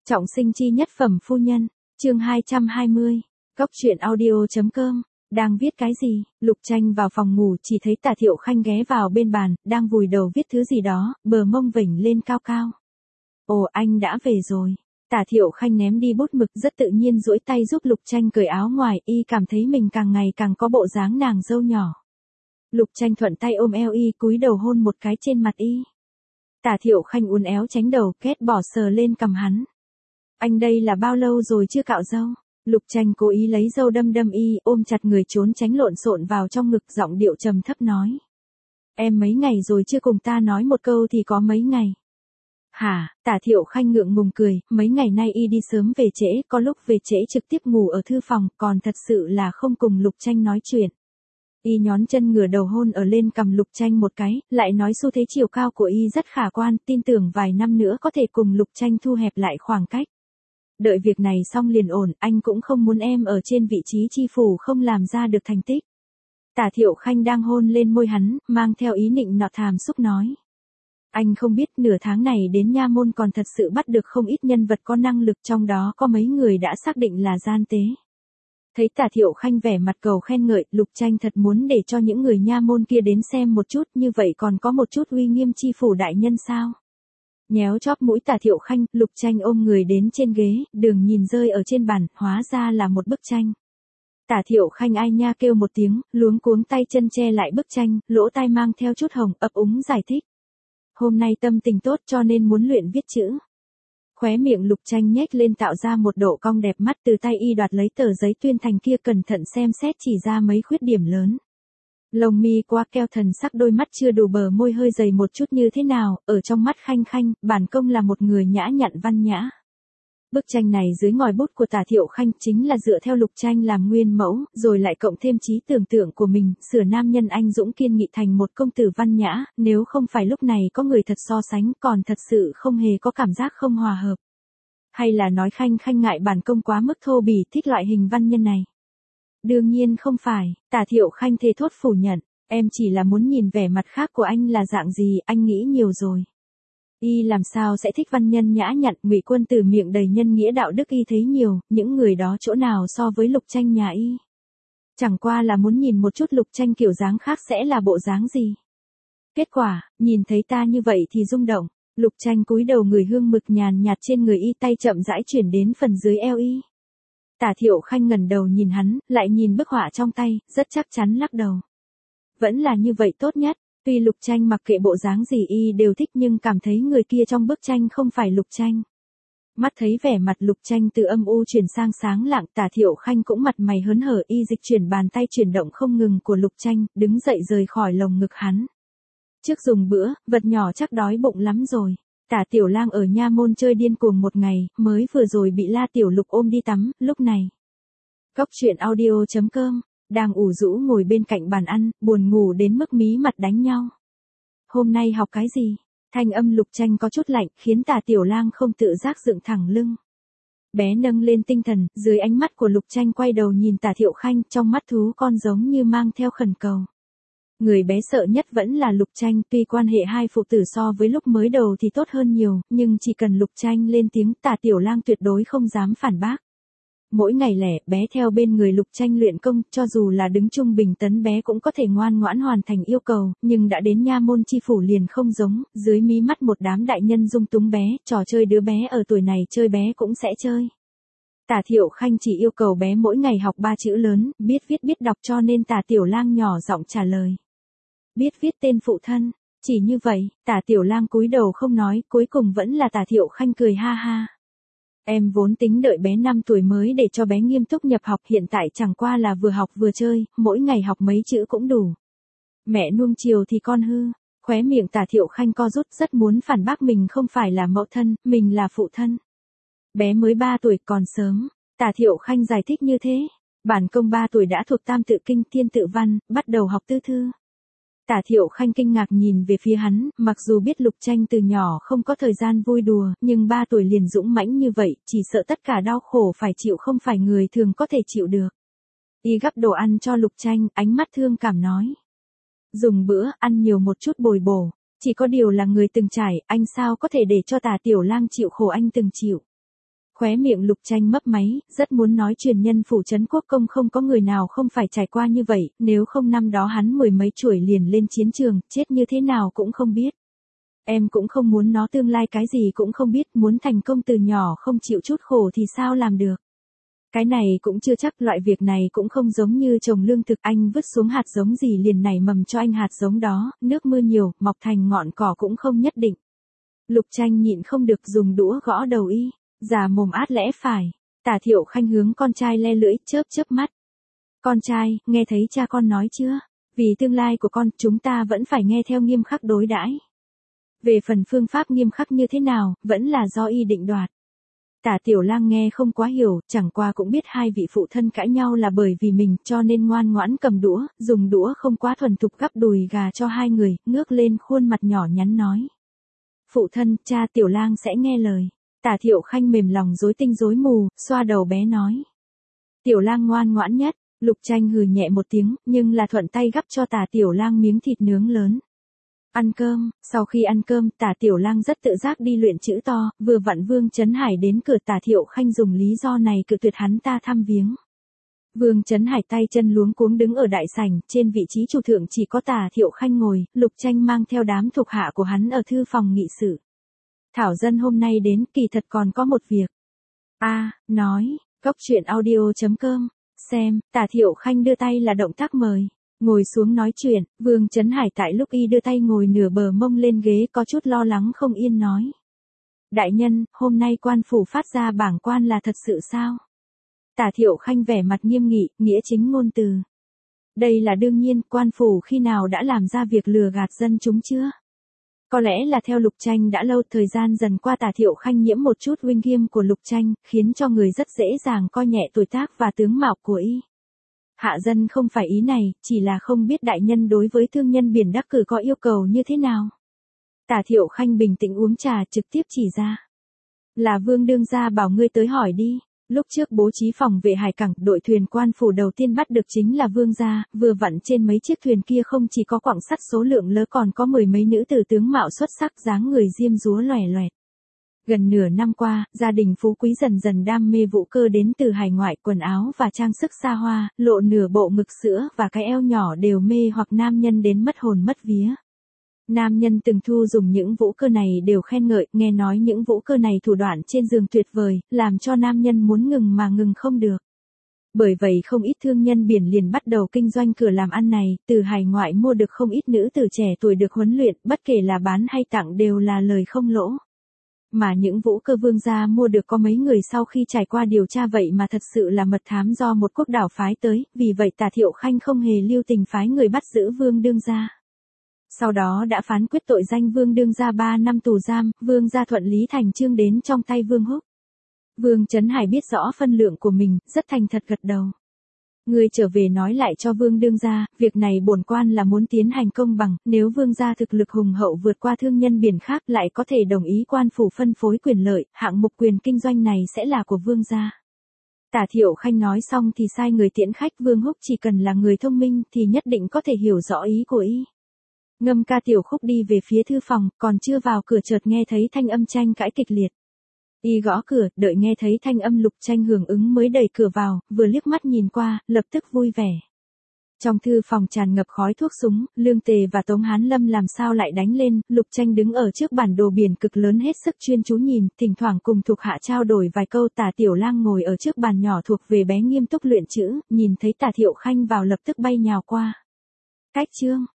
Trọng sinh chi nhất phẩm phu nhân, chương 220, Cốc truyện audio.com, đang viết cái gì? Lục Tranh vào phòng ngủ chỉ thấy Tả Thiệu Khanh ghé vào bên bàn, đang vùi đầu viết thứ gì đó, bờ mông vểnh lên cao cao. Ồ, anh đã về rồi. Tả Thiệu Khanh ném đi bút mực rất tự nhiên duỗi tay giúp Lục Tranh cởi áo ngoài, y cảm thấy mình càng ngày càng có bộ dáng nàng dâu nhỏ. Lục Tranh thuận tay ôm eo y, cúi đầu hôn một cái trên mặt y. Tả Thiệu Khanh uốn éo tránh đầu, ghét bỏ sờ lên cằm hắn. Anh đây là bao lâu rồi chưa cạo râu? Lục Tranh cố ý lấy râu đâm đâm y, ôm chặt người trốn tránh lộn xộn vào trong ngực, giọng điệu trầm thấp nói. Em mấy ngày rồi chưa cùng ta nói một câu thì có mấy ngày. Hả? Tả Thiệu Khanh ngượng ngùng cười, mấy ngày nay y đi sớm về trễ, có lúc về trễ trực tiếp ngủ ở thư phòng, còn thật sự là không cùng Lục Tranh nói chuyện. Y nhón chân ngửa đầu hôn ở lên cằm Lục Tranh một cái, lại nói xu thế chiều cao của y rất khả quan, tin tưởng vài năm nữa có thể cùng Lục Tranh thu hẹp lại khoảng cách. Đợi việc này xong liền ổn, anh cũng không muốn em ở trên vị trí chi phủ không làm ra được thành tích. Tả Thiệu Khanh đang hôn lên môi hắn, mang theo ý nịnh nọt hàm xúc nói. Anh không biết nửa tháng này đến nha môn còn thật sự bắt được không ít nhân vật có năng lực, trong đó có mấy người đã xác định là gian tế. Thấy Tả Thiệu Khanh vẻ mặt cầu khen ngợi, Lục Tranh thật muốn để cho những người nha môn kia đến xem một chút, như vậy còn có một chút uy nghiêm chi phủ đại nhân sao. Nhéo chóp mũi Tả Thiệu Khanh, Lục Tranh ôm người đến trên ghế, đường nhìn rơi ở trên bàn, hóa ra là một bức tranh. Tả Thiệu Khanh ai nha kêu một tiếng, luống cuống tay chân che lại bức tranh, lỗ tai mang theo chút hồng, ấp úng giải thích. Hôm nay tâm tình tốt cho nên muốn luyện viết chữ. Khóe miệng Lục Tranh nhếch lên tạo ra một độ cong đẹp mắt, từ tay y đoạt lấy tờ giấy tuyên thành kia cẩn thận xem xét chỉ ra mấy khuyết điểm lớn. Lông mi qua keo thần sắc, đôi mắt chưa đủ, bờ môi hơi dày một chút như thế nào, ở trong mắt Khanh Khanh, bản công là một người nhã nhặn văn nhã. Bức tranh này dưới ngòi bút của Tả Thiệu Khanh chính là dựa theo Lục Tranh làm nguyên mẫu, rồi lại cộng thêm trí tưởng tượng của mình, sửa nam nhân anh dũng kiên nghị thành một công tử văn nhã, nếu không phải lúc này có người thật so sánh còn thật sự không hề có cảm giác không hòa hợp. Hay là nói Khanh Khanh ngại bản công quá mức thô bỉ thích loại hình văn nhân này? Đương nhiên không phải, Tả Thiệu Khanh thề thốt phủ nhận, em chỉ là muốn nhìn vẻ mặt khác của anh là dạng gì, anh nghĩ nhiều rồi. Y làm sao sẽ thích văn nhân nhã nhặn, Ngụy Quân Tử miệng đầy nhân nghĩa đạo đức y thấy nhiều, những người đó chỗ nào so với Lục Tranh nhà y. Chẳng qua là muốn nhìn một chút Lục Tranh kiểu dáng khác sẽ là bộ dáng gì. Kết quả, nhìn thấy ta như vậy thì rung động, Lục Tranh cúi đầu ngửi hương mực nhàn nhạt trên người y, tay chậm rãi chuyển đến phần dưới eo y. Tả Thiệu Khanh ngẩng đầu nhìn hắn, lại nhìn bức họa trong tay, rất chắc chắn lắc đầu. Vẫn là như vậy tốt nhất. Tuy Lục Tranh mặc kệ bộ dáng gì y đều thích, nhưng cảm thấy người kia trong bức tranh không phải Lục Tranh. Mắt thấy vẻ mặt Lục Tranh từ âm u chuyển sang sáng lạng, Tả Thiệu Khanh cũng mặt mày hớn hở, y dịch chuyển bàn tay chuyển động không ngừng của Lục Tranh, đứng dậy rời khỏi lồng ngực hắn. Trước dùng bữa, vật nhỏ chắc đói bụng lắm rồi. Tả Tiểu Lang ở nha môn chơi điên cuồng một ngày, mới vừa rồi bị La Tiểu Lục ôm đi tắm, lúc này. Cốc truyện audio.com, đang ủ rũ ngồi bên cạnh bàn ăn, buồn ngủ đến mức mí mặt đánh nhau. Hôm nay học cái gì? Thanh âm Lục Tranh có chút lạnh, khiến Tả Tiểu Lang không tự giác dựng thẳng lưng. Bé nâng lên tinh thần, dưới ánh mắt của Lục Tranh quay đầu nhìn Tả Thiệu Khanh, trong mắt thú con giống như mang theo khẩn cầu. Người bé sợ nhất vẫn là Lục Tranh, tuy quan hệ hai phụ tử so với lúc mới đầu thì tốt hơn nhiều, nhưng chỉ cần Lục Tranh lên tiếng, Tả Tiểu Lang tuyệt đối không dám phản bác. Mỗi ngày lẻ, bé theo bên người Lục Tranh luyện công, cho dù là đứng trung bình tấn bé cũng có thể ngoan ngoãn hoàn thành yêu cầu, nhưng đã đến nha môn chi phủ liền không giống, dưới mí mắt một đám đại nhân dung túng bé, trò chơi đứa bé ở tuổi này chơi bé cũng sẽ chơi. Tả Thiệu Khanh chỉ yêu cầu bé mỗi ngày học 3 chữ lớn, biết viết biết đọc, cho nên Tả Tiểu Lang nhỏ giọng trả lời. Biết viết tên phụ thân, chỉ như vậy, Tả Tiểu Lang cúi đầu không nói, cuối cùng vẫn là Tả Thiệu Khanh cười ha ha. Em vốn tính đợi bé 5 tuổi mới để cho bé nghiêm túc nhập học, hiện tại chẳng qua là vừa học vừa chơi, mỗi ngày học mấy chữ cũng đủ. Mẹ nuông chiều thì con hư, khóe miệng Tả Thiệu Khanh co rút, rất muốn phản bác mình không phải là mẫu thân, mình là phụ thân. Bé mới 3 tuổi còn sớm, Tả Thiệu Khanh giải thích như thế, bản công 3 tuổi đã thuộc Tam Tự Kinh, Thiên Tự Văn, bắt đầu học tư thư. Tả Thiệu Khanh kinh ngạc nhìn về phía hắn, mặc dù biết Lục Tranh từ nhỏ không có thời gian vui đùa, nhưng 3 tuổi liền dũng mãnh như vậy, chỉ sợ tất cả đau khổ phải chịu không phải người thường có thể chịu được. Y gắp đồ ăn cho Lục Tranh, ánh mắt thương cảm nói. Dùng bữa, ăn nhiều một chút bồi bổ, chỉ có điều là người từng trải, anh sao có thể để cho Tả Tiểu Lang chịu khổ anh từng chịu. Khóe miệng Lục Tranh mấp máy, rất muốn nói truyền nhân phủ trấn quốc công không có người nào không phải trải qua như vậy, nếu không năm đó hắn 10 mấy chuỗi liền lên chiến trường, chết như thế nào cũng không biết. Em cũng không muốn nó tương lai cái gì cũng không biết, muốn thành công từ nhỏ không chịu chút khổ thì sao làm được. Cái này cũng chưa chắc, loại việc này cũng không giống như trồng lương thực, anh vứt xuống hạt giống gì liền nảy mầm cho anh hạt giống đó, nước mưa nhiều, mọc thành ngọn cỏ cũng không nhất định. Lục Tranh nhịn không được dùng đũa gõ đầu y, già mồm át lẽ phải. Tả Thiệu Khanh hướng con trai le lưỡi, chớp chớp mắt. Con trai, nghe thấy cha con nói chưa? Vì tương lai của con, chúng ta vẫn phải nghe theo nghiêm khắc đối đãi. Về phần phương pháp nghiêm khắc như thế nào, vẫn là do y định đoạt. Tả Tiểu Lang nghe không quá hiểu, chẳng qua cũng biết hai vị phụ thân cãi nhau là bởi vì mình, cho nên ngoan ngoãn cầm đũa, dùng đũa không quá thuần thục gắp đùi gà cho hai người, ngước lên khuôn mặt nhỏ nhắn nói. Phụ thân, cha Tiểu Lang sẽ nghe lời. Tả Thiệu Khanh mềm lòng rối tinh rối mù, xoa đầu bé nói. Tiểu Lang ngoan ngoãn nhất. Lục Tranh hừ nhẹ một tiếng, nhưng là thuận tay gắp cho Tả Tiểu Lang miếng thịt nướng lớn. Ăn cơm, sau khi ăn cơm, Tả Tiểu Lang rất tự giác đi luyện chữ to, vừa vặn Vương Chấn Hải đến cửa, Tả Thiệu Khanh dùng lý do này cự tuyệt hắn ta thăm viếng. Vương Chấn Hải tay chân luống cuống đứng ở đại sảnh, trên vị trí chủ thượng chỉ có Tả Thiệu Khanh ngồi, Lục Tranh mang theo đám thuộc hạ của hắn ở thư phòng nghị sự. Thảo dân hôm nay đến, kỳ thật còn có một việc. Nói, coctruyện.audio.com, xem, Tả Thiệu Khanh đưa tay là động tác mời. Ngồi xuống nói chuyện, Vương Chấn Hải tại lúc y đưa tay ngồi nửa bờ mông lên ghế có chút lo lắng không yên nói. Đại nhân, hôm nay quan phủ phát ra bảng quan là thật sự sao? Tả Thiệu Khanh vẻ mặt nghiêm nghị, nghĩa chính ngôn từ. Đây là đương nhiên, quan phủ khi nào đã làm ra việc lừa gạt dân chúng chưa? Có lẽ là theo Lục Tranh đã lâu, thời gian dần qua Tả Thiệu Khanh nhiễm một chút uy nghiêm của Lục Tranh, khiến cho người rất dễ dàng coi nhẹ tuổi tác và tướng mạo của y. Hạ dân không phải ý này, chỉ là không biết đại nhân đối với thương nhân biển đắc cử có yêu cầu như thế nào. Tả Thiệu Khanh bình tĩnh uống trà trực tiếp chỉ ra. Là Vương đương gia bảo ngươi tới hỏi đi. Lúc trước bố trí phòng vệ hải cảng, đội thuyền quan phủ đầu tiên bắt được chính là Vương gia, vừa vặn trên mấy chiếc thuyền kia không chỉ có quặng sắt số lượng lớn còn có 10 mấy nữ tử tướng mạo xuất sắc dáng người diêm dúa loẻ loẹt. Gần nửa năm qua, gia đình phú quý dần dần đam mê vũ cơ đến từ hải ngoại, quần áo và trang sức xa hoa, lộ nửa bộ ngực sữa và cái eo nhỏ đều mê hoặc nam nhân đến mất hồn mất vía. Nam nhân từng thu dùng những vũ cơ này đều khen ngợi, nghe nói những vũ cơ này thủ đoạn trên giường tuyệt vời, làm cho nam nhân muốn ngừng mà ngừng không được. Bởi vậy không ít thương nhân biển liền bắt đầu kinh doanh cửa làm ăn này, từ hải ngoại mua được không ít nữ tử trẻ tuổi được huấn luyện, bất kể là bán hay tặng đều là lời không lỗ. Mà những vũ cơ Vương gia mua được có mấy người sau khi trải qua điều tra vậy mà thật sự là mật thám do một quốc đảo phái tới, vì vậy Tả Thiệu Khanh không hề lưu tình phái người bắt giữ Vương đương gia. Sau đó đã phán quyết tội danh Vương đương gia 3 năm tù giam, Vương gia thuận lý thành chương đến trong tay Vương Húc. Vương Chấn Hải biết rõ phân lượng của mình, rất thành thật gật đầu. Ngươi trở về nói lại cho Vương đương gia, việc này bổn quan là muốn tiến hành công bằng, nếu Vương gia thực lực hùng hậu vượt qua thương nhân biển khác lại có thể đồng ý quan phủ phân phối quyền lợi, hạng mục quyền kinh doanh này sẽ là của Vương gia. Tả Thiệu Khanh nói xong thì sai người tiễn khách, Vương Húc chỉ cần là người thông minh thì nhất định có thể hiểu rõ ý của y. Ngâm ca tiểu khúc đi về phía thư phòng, còn chưa vào cửa chợt nghe thấy thanh âm tranh cãi kịch liệt. Y gõ cửa, đợi nghe thấy thanh âm Lục Tranh hưởng ứng mới đẩy cửa vào, vừa liếc mắt nhìn qua, lập tức vui vẻ. Trong thư phòng tràn ngập khói thuốc súng, Lương Tề và Tống Hán Lâm làm sao lại đánh lên, Lục Tranh đứng ở trước bản đồ biển cực lớn hết sức chuyên chú nhìn, thỉnh thoảng cùng thuộc hạ trao đổi vài câu. Tả Tiểu Lang ngồi ở trước bàn nhỏ thuộc về bé nghiêm túc luyện chữ, nhìn thấy Tả Thiệu Khanh vào lập tức bay nhào qua. Cách chương